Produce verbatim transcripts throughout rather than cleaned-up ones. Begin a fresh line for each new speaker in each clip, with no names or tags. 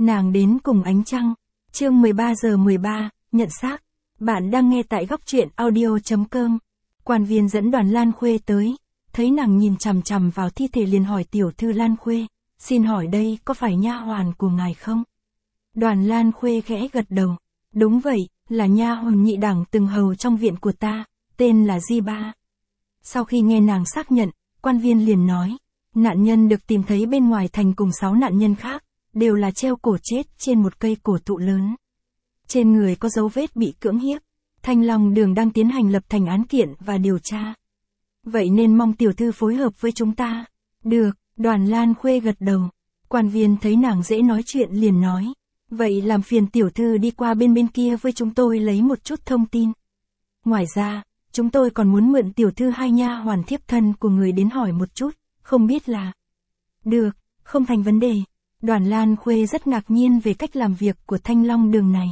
Nàng đến cùng ánh trăng. Chương mười ba giờ mười ba, nhận xác. Bạn đang nghe tại góc truyện audio chấm com. Quan viên dẫn Đoàn Lan Khuê tới, thấy nàng nhìn chằm chằm vào thi thể liền hỏi tiểu thư Lan Khuê, xin hỏi đây có phải nha hoàn của ngài không? Đoàn Lan Khuê khẽ gật đầu, đúng vậy, là nha hoàn nhị đẳng từng hầu trong viện của ta, tên là Di Ba. Sau khi nghe nàng xác nhận, quan viên liền nói, nạn nhân được tìm thấy bên ngoài thành cùng sáu nạn nhân khác, đều là treo cổ chết trên một cây cổ thụ lớn. Trên người có dấu vết bị cưỡng hiếp. Thanh Long Đường đang tiến hành lập thành án kiện và điều tra. Vậy nên mong tiểu thư phối hợp với chúng ta. Được, Đoàn Lan Khuê gật đầu. Quan viên thấy nàng dễ nói chuyện liền nói. Vậy làm phiền tiểu thư đi qua bên bên kia với chúng tôi lấy một chút thông tin. Ngoài ra, chúng tôi còn muốn mượn tiểu thư hai nha hoàn thiếp thân của người đến hỏi một chút, không biết là... Được, không thành vấn đề. Đoàn Lan Khuê rất ngạc nhiên về cách làm việc của Thanh Long Đường này.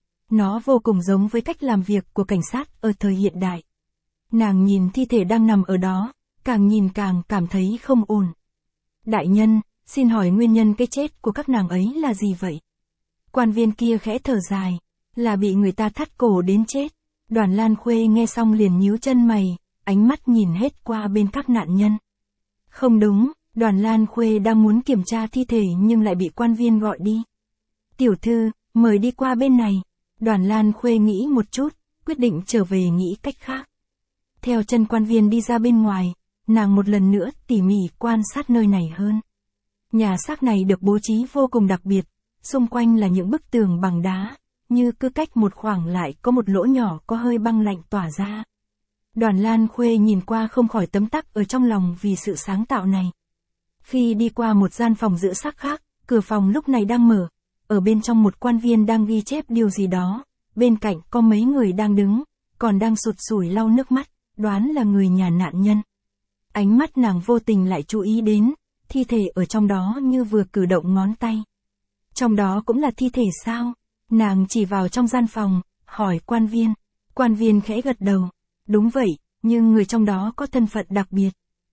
Nó vô cùng giống với cách làm việc của cảnh sát ở thời hiện đại. Nàng nhìn thi thể đang nằm ở đó, càng nhìn càng cảm thấy không ổn. Đại nhân, xin hỏi nguyên nhân cái chết của các nàng ấy là gì vậy? Quan viên kia khẽ thở dài, là bị người ta thắt cổ đến chết. Đoàn Lan Khuê nghe xong liền nhíu chân mày, ánh mắt nhìn hết qua bên các nạn nhân. Không đúng, Đoàn Lan Khuê đang muốn kiểm tra thi thể nhưng lại bị quan viên gọi đi. Tiểu thư, mời đi qua bên này. Đoàn Lan Khuê nghĩ một chút, quyết định trở về nghĩ cách khác. Theo chân quan viên đi ra bên ngoài, nàng một lần nữa tỉ mỉ quan sát nơi này hơn. Nhà xác này được bố trí vô cùng đặc biệt, xung quanh là những bức tường bằng đá, như cứ cách một khoảng lại có một lỗ nhỏ có hơi băng lạnh tỏa ra. Đoàn Lan Khuê nhìn qua không khỏi tấm tắc ở trong lòng vì sự sáng tạo này. Khi đi qua một gian phòng giữ xác khác, cửa phòng lúc này đang mở. Ở bên trong một quan viên đang ghi chép điều gì đó, bên cạnh có mấy người đang đứng, còn đang sụt sùi lau nước mắt, đoán là người nhà nạn nhân. Ánh mắt nàng vô tình lại chú ý đến, thi thể ở trong đó như vừa cử động ngón tay. Trong đó cũng là thi thể sao? Nàng chỉ vào trong gian phòng, hỏi quan viên. Quan viên khẽ gật đầu. Đúng vậy, nhưng người trong đó có thân phận đặc biệt.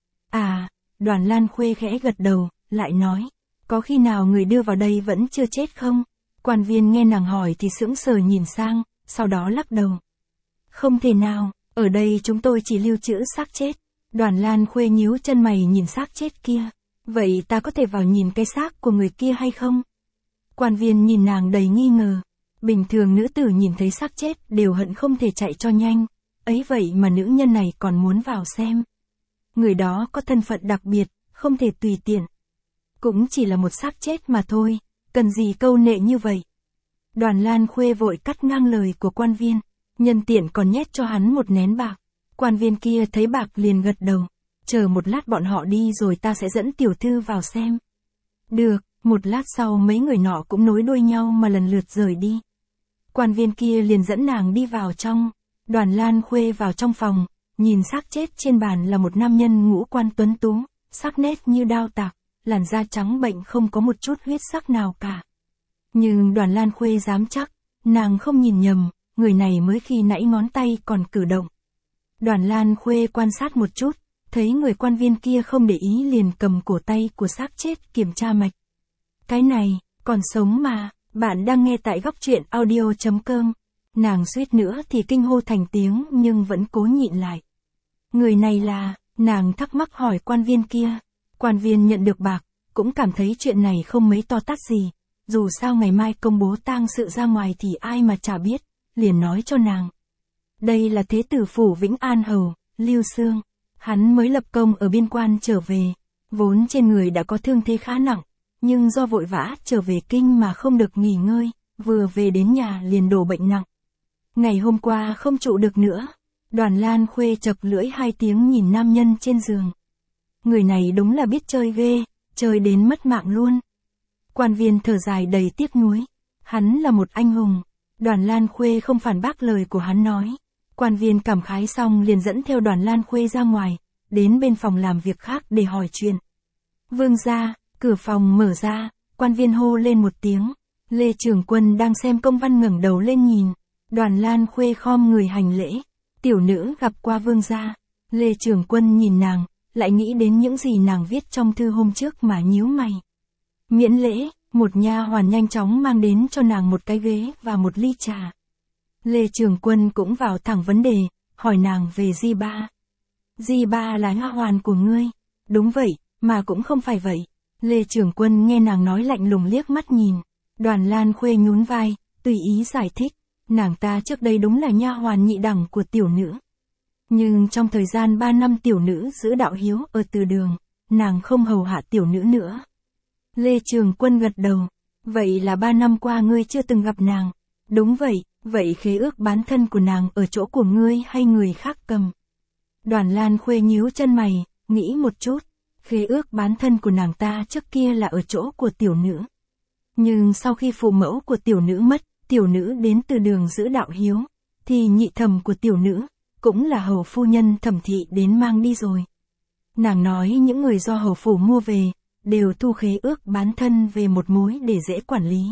À, Đoàn Lan Khuê khẽ gật đầu, lại nói. Có khi nào người đưa vào đây vẫn chưa chết không? Quan viên nghe nàng hỏi thì sững sờ nhìn sang, sau đó lắc đầu. Không thể nào, ở đây chúng tôi chỉ lưu trữ xác chết. Đoàn Lan Khuê nhíu chân mày nhìn xác chết kia. Vậy ta có thể vào nhìn cái xác của người kia hay không? Quan viên nhìn nàng đầy nghi ngờ. Bình thường nữ tử nhìn thấy xác chết đều hận không thể chạy cho nhanh. Ấy vậy mà nữ nhân này còn muốn vào xem. Người đó có thân phận đặc biệt, không thể tùy tiện. Cũng chỉ là một xác chết mà thôi, cần gì câu nệ như vậy. Đoàn Lan Khuê vội cắt ngang lời của quan viên, nhân tiện còn nhét cho hắn một nén bạc. Quan viên kia thấy bạc liền gật đầu, chờ một lát bọn họ đi rồi ta sẽ dẫn tiểu thư vào xem. Được, một lát sau mấy người nọ cũng nối đuôi nhau mà lần lượt rời đi. Quan viên kia liền dẫn nàng đi vào trong. Đoàn Lan Khuê vào trong phòng, nhìn xác chết trên bàn là một nam nhân ngũ quan tuấn tú, sắc nét như đao tạc. Làn da trắng bệnh không có một chút huyết sắc nào cả. Nhưng Đoàn Lan Khuê dám chắc, nàng không nhìn nhầm, người này mới khi nãy ngón tay còn cử động. Đoàn Lan Khuê quan sát một chút, thấy người quan viên kia không để ý liền cầm cổ tay của xác chết kiểm tra mạch. Cái này, còn sống mà, bạn đang nghe tại góc truyện audio chấm com. Nàng suýt nữa thì kinh hô thành tiếng nhưng vẫn cố nhịn lại. Người này là, nàng thắc mắc hỏi quan viên kia. Quan viên nhận được bạc, cũng cảm thấy chuyện này không mấy to tát gì, dù sao ngày mai công bố tang sự ra ngoài thì ai mà chả biết, liền nói cho nàng. Đây là thế tử phủ Vĩnh An Hầu, Lưu Xương, hắn mới lập công ở biên quan trở về, vốn trên người đã có thương thế khá nặng, nhưng do vội vã trở về kinh mà không được nghỉ ngơi, vừa về đến nhà liền đổ bệnh nặng. Ngày hôm qua không trụ được nữa, Đoàn Lan Khuê chật lưỡi hai tiếng nhìn nam nhân trên giường. Người này đúng là biết chơi ghê, chơi đến mất mạng luôn. Quan viên thở dài đầy tiếc nuối. Hắn là một anh hùng. Đoàn Lan Khuê không phản bác lời của hắn nói. Quan viên cảm khái xong liền dẫn theo Đoàn Lan Khuê ra ngoài, đến bên phòng làm việc khác để hỏi chuyện. Vương gia, cửa phòng mở ra, quan viên hô lên một tiếng. Lê Trường Quân đang xem công văn ngẩng đầu lên nhìn. Đoàn Lan Khuê khom người hành lễ. Tiểu nữ gặp qua vương gia. Lê Trường Quân nhìn nàng, lại nghĩ đến những gì nàng viết trong thư hôm trước mà nhíu mày. Miễn lễ, Một nha hoàn nhanh chóng mang đến cho nàng một cái ghế và một ly trà. Lê Trường Quân cũng vào thẳng vấn đề, hỏi nàng về Di Ba. Di Ba là nha hoàn của ngươi. Đúng vậy, mà cũng không phải vậy. Lê Trường Quân nghe nàng nói lạnh lùng liếc mắt nhìn. Đoàn Lan Khuê nhún vai, tùy ý giải thích. Nàng ta trước đây đúng là nha hoàn nhị đẳng của tiểu nữ. Nhưng trong thời gian ba năm tiểu nữ giữ đạo hiếu ở từ đường, nàng không hầu hạ tiểu nữ nữa. Lê Trường Quân gật đầu. Vậy là ba năm qua ngươi chưa từng gặp nàng. Đúng vậy, vậy khế ước bán thân của nàng ở chỗ của ngươi hay người khác cầm? Đoàn Lan Khuê nhíu chân mày, nghĩ một chút. Khế ước bán thân của nàng ta trước kia là ở chỗ của tiểu nữ. Nhưng sau khi phụ mẫu của tiểu nữ mất, tiểu nữ đến từ đường giữ đạo hiếu, thì nhị thẩm của tiểu nữ, cũng là hầu phu nhân Thẩm thị đến mang đi rồi. Nàng nói những người do hầu phủ mua về, đều thu khế ước bán thân về một mối để dễ quản lý.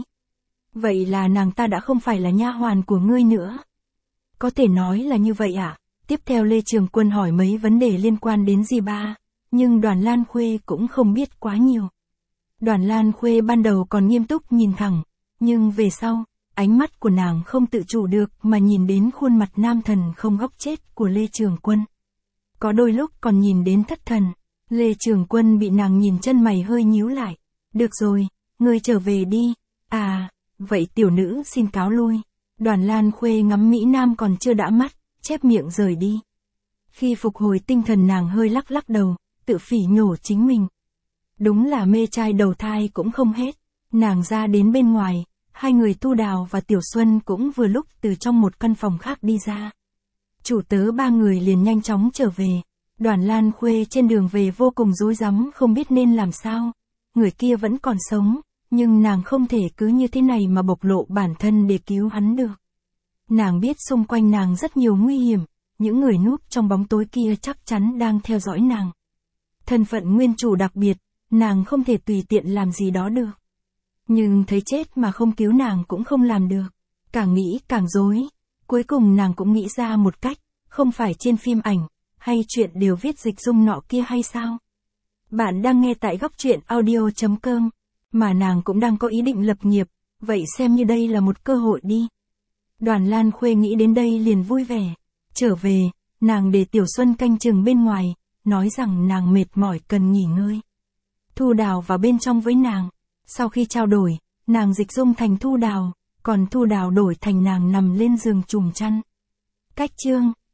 Vậy là nàng ta đã không phải là nha hoàn của ngươi nữa. Có thể nói là như vậy ạ. À? Tiếp theo Lê Trường Quân hỏi mấy vấn đề liên quan đến Di Ba, nhưng Đoàn Lan Khuê cũng không biết quá nhiều. Đoàn Lan Khuê ban đầu còn nghiêm túc nhìn thẳng, nhưng về sau, ánh mắt của nàng không tự chủ được mà nhìn đến khuôn mặt nam thần không góc chết của Lê Trường Quân. Có đôi lúc còn nhìn đến thất thần. Lê Trường Quân bị nàng nhìn chân mày hơi nhíu lại. Được rồi, ngươi trở về đi. À, vậy tiểu nữ xin cáo lui. Đoàn Lan Khuê ngắm Mỹ Nam còn chưa đã mắt, chép miệng rời đi. Khi phục hồi tinh thần nàng hơi lắc lắc đầu, tự phỉ nhổ chính mình. Đúng là mê trai đầu thai cũng không hết. Nàng ra đến bên ngoài, hai người Tu Đào và Tiểu Xuân cũng vừa lúc từ trong một căn phòng khác đi ra. Chủ tớ ba người liền nhanh chóng trở về. Đoàn Lan Khuê trên đường về vô cùng rối rắm không biết nên làm sao. Người kia vẫn còn sống, nhưng nàng không thể cứ như thế này mà bộc lộ bản thân để cứu hắn được. Nàng biết xung quanh nàng rất nhiều nguy hiểm, những người núp trong bóng tối kia chắc chắn đang theo dõi nàng. Thân phận nguyên chủ đặc biệt, nàng không thể tùy tiện làm gì đó được. Nhưng thấy chết mà không cứu nàng cũng không làm được. Càng nghĩ càng rối. Cuối cùng nàng cũng nghĩ ra một cách, không phải trên phim ảnh, hay chuyện đều viết dịch dung nọ kia hay sao? Bạn đang nghe tại góc truyện audio chấm com, mà nàng cũng đang có ý định lập nghiệp, vậy xem như đây là một cơ hội đi. Đoàn Lan Khuê nghĩ đến đây liền vui vẻ. Trở về, nàng để Tiểu Xuân canh chừng bên ngoài, nói rằng nàng mệt mỏi cần nghỉ ngơi. Thu Đào vào bên trong với nàng. Sau khi trao đổi, nàng dịch dung thành Thu Đào, còn Thu Đào đổi thành nàng nằm lên giường trùm chăn. Cách chương